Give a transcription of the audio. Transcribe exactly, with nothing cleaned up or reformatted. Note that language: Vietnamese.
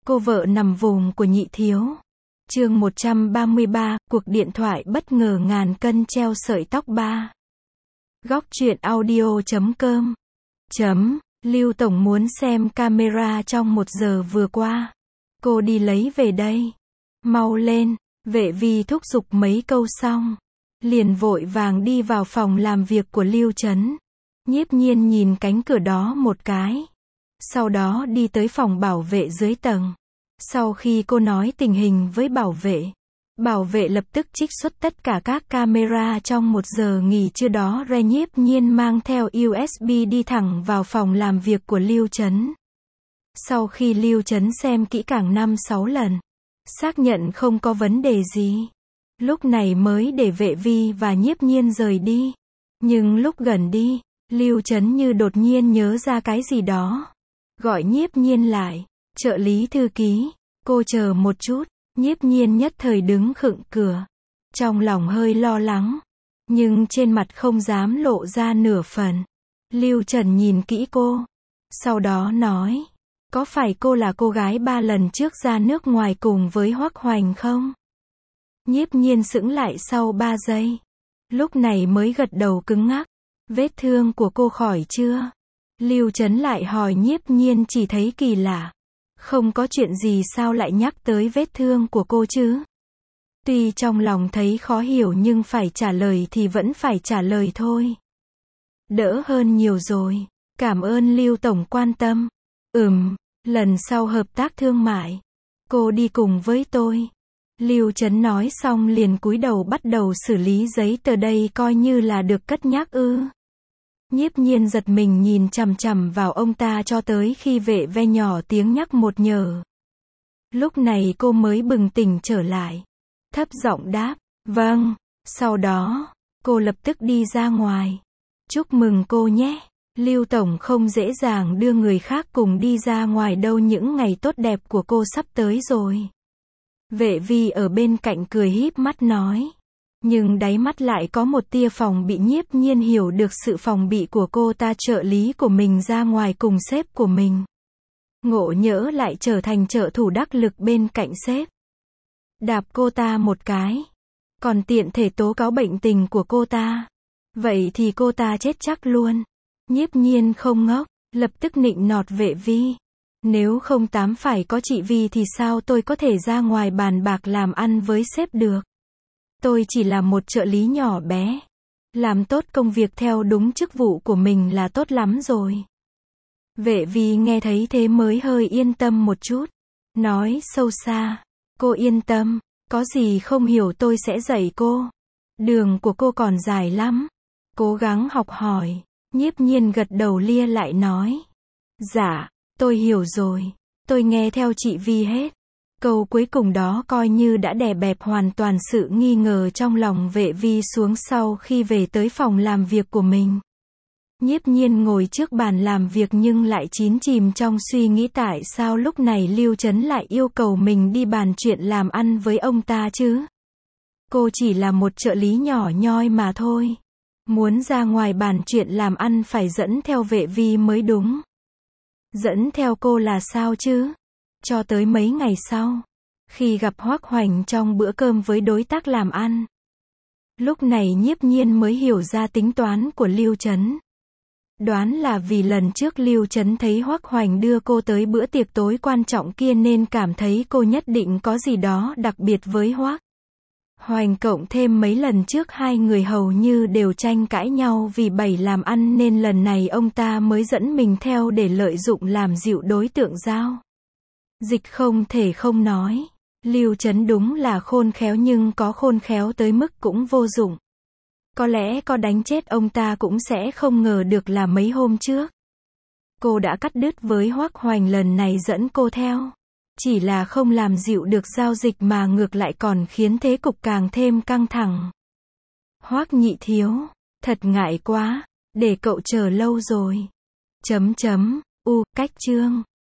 Cô vợ nằm vùng của Nhị Thiếu. Chương một trăm ba mươi ba, cuộc điện thoại bất ngờ ngàn cân treo sợi tóc ba. Góc truyện audio chấm com. Chấm, Lưu Tổng muốn xem camera trong một giờ vừa qua. Cô đi lấy về đây. Mau lên, Vệ Vi thúc giục mấy câu xong. Liền vội vàng đi vào phòng làm việc của Lưu Chấn. Nhiếp Nhiên nhìn cánh cửa đó một cái. Sau đó đi tới phòng bảo vệ dưới tầng. Sau khi cô nói tình hình với bảo vệ, bảo vệ lập tức trích xuất tất cả các camera trong một giờ nghỉ trưa đó ra. Nhiếp Nhiên mang theo u ét bê đi thẳng vào phòng làm việc của Lưu Chấn. Sau khi Lưu Chấn xem kỹ càng năm sáu lần, xác nhận không có vấn đề gì, lúc này mới để Vệ Vi và Nhiếp Nhiên rời đi. Nhưng lúc gần đi, Lưu Chấn như đột nhiên nhớ ra cái gì đó, gọi Nhiếp Nhiên lại. Trợ lý thư ký, cô chờ một chút. Nhiếp Nhiên nhất thời đứng khựng cửa, trong lòng hơi lo lắng, nhưng trên mặt không dám lộ ra nửa phần. Lưu Trần nhìn kỹ cô, sau đó nói, có phải cô là cô gái ba lần trước ra nước ngoài cùng với Hoắc Hoành không? Nhiếp Nhiên sững lại sau ba giây, lúc này mới gật đầu cứng ngắc. Vết thương của cô khỏi chưa? Lưu Trấn lại hỏi. Nhiếp Nhiên chỉ thấy kỳ lạ. Không có chuyện gì sao lại nhắc tới vết thương của cô chứ? Tuy trong lòng thấy khó hiểu nhưng phải trả lời thì vẫn phải trả lời thôi. Đỡ hơn nhiều rồi. Cảm ơn Lưu Tổng quan tâm. Ừm, lần sau hợp tác thương mại, cô đi cùng với tôi. Lưu Trấn nói xong liền cúi đầu bắt đầu xử lý giấy tờ. Đây coi như là được cất nhắc ư? Nhiếp Nhiên giật mình nhìn chằm chằm vào ông ta cho tới khi Vệ Ve nhỏ tiếng nhắc một nhờ. Lúc này cô mới bừng tỉnh trở lại, thấp giọng đáp, vâng. Sau đó, cô lập tức đi ra ngoài. Chúc mừng cô nhé. Lưu Tổng không dễ dàng đưa người khác cùng đi ra ngoài đâu, những ngày tốt đẹp của cô sắp tới rồi. Vệ Vi ở bên cạnh cười híp mắt nói. Nhưng đáy mắt lại có một tia phòng bị. Nhiếp Nhiên hiểu được sự phòng bị của cô ta. Trợ lý của mình ra ngoài cùng sếp của mình, ngộ nhỡ lại trở thành trợ thủ đắc lực bên cạnh sếp. Đạp cô ta một cái, còn tiện thể tố cáo bệnh tình của cô ta. Vậy thì cô ta chết chắc luôn. Nhiếp Nhiên không ngốc, lập tức nịnh nọt Vệ Vi. Nếu không tám phải có chị Vi thì sao tôi có thể ra ngoài bàn bạc làm ăn với sếp được? Tôi chỉ là một trợ lý nhỏ bé, làm tốt công việc theo đúng chức vụ của mình là tốt lắm rồi. Vệ Vi nghe thấy thế mới hơi yên tâm một chút, nói sâu xa, cô yên tâm, có gì không hiểu tôi sẽ dạy cô. Đường của cô còn dài lắm, cố gắng học hỏi. Nhiếp Nhiên gật đầu lia lại nói, dạ, tôi hiểu rồi, tôi nghe theo chị Vi hết. Câu cuối cùng đó coi như đã đè bẹp hoàn toàn sự nghi ngờ trong lòng Vệ Vi xuống. Sau khi về tới phòng làm việc của mình, Nhiếp Nhiên ngồi trước bàn làm việc nhưng lại chín chìm trong suy nghĩ tại sao lúc này Lưu Trấn lại yêu cầu mình đi bàn chuyện làm ăn với ông ta chứ. Cô chỉ là một trợ lý nhỏ nhoi mà thôi. Muốn ra ngoài bàn chuyện làm ăn phải dẫn theo Vệ Vi mới đúng. Dẫn theo cô là sao chứ? Cho tới mấy ngày sau, khi gặp Hoắc Hoành trong bữa cơm với đối tác làm ăn, lúc này Nhiếp Nhiên mới hiểu ra tính toán của Lưu Trấn. Đoán là vì lần trước Lưu Trấn thấy Hoắc Hoành đưa cô tới bữa tiệc tối quan trọng kia nên cảm thấy cô nhất định có gì đó đặc biệt với Hoắc Hoành, cộng thêm mấy lần trước hai người hầu như đều tranh cãi nhau vì bày làm ăn nên lần này ông ta mới dẫn mình theo để lợi dụng làm dịu đối tượng giao dịch. Không thể không nói, Lưu Trấn đúng là khôn khéo, nhưng có khôn khéo tới mức cũng vô dụng. Có lẽ có đánh chết ông ta cũng sẽ không ngờ được là mấy hôm trước, cô đã cắt đứt với Hoắc Hoành, lần này dẫn cô theo. Chỉ là không làm dịu được giao dịch mà ngược lại còn khiến thế cục càng thêm căng thẳng. Hoắc Nhị Thiếu, thật ngại quá, để cậu chờ lâu rồi. Chấm chấm, u, cách chương.